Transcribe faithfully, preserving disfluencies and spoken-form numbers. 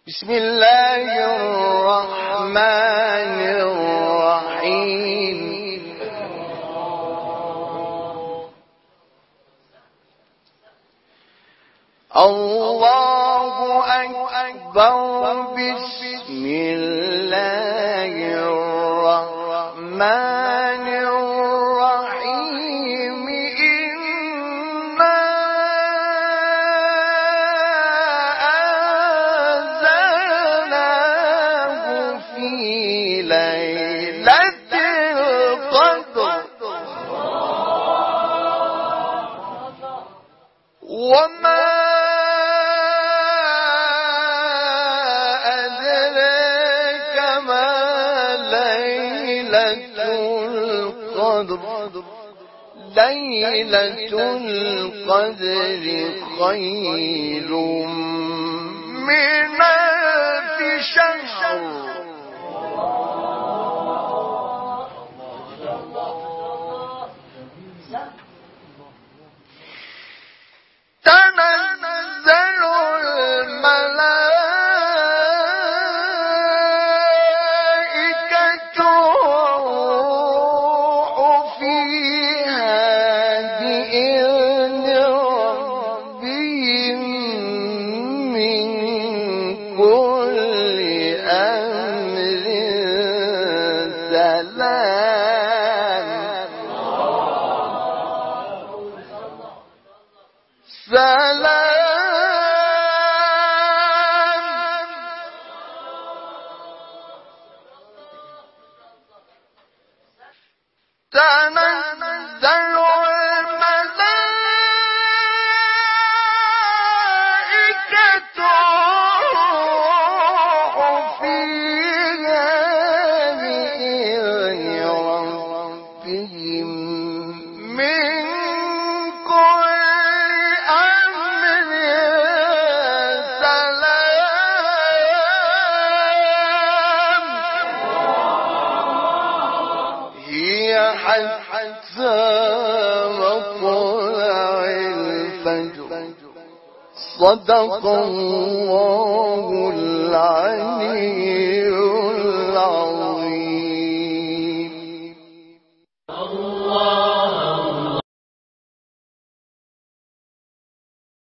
بسم الله الرحمن الرحيم. الله أكبر. بسم الله الرحمن الرحيم. إنا أنزلناه في ليلة القدر وما ليلة القدر خير من ألف شهر. تنزل الملائكة والروح فيها بإذن ربهم من كل أمر سلام سلام تنزل الملائكة والروح فيها بإذن ربهم من كل أمر سلام هي حتى مطلع الفجر. صدق الله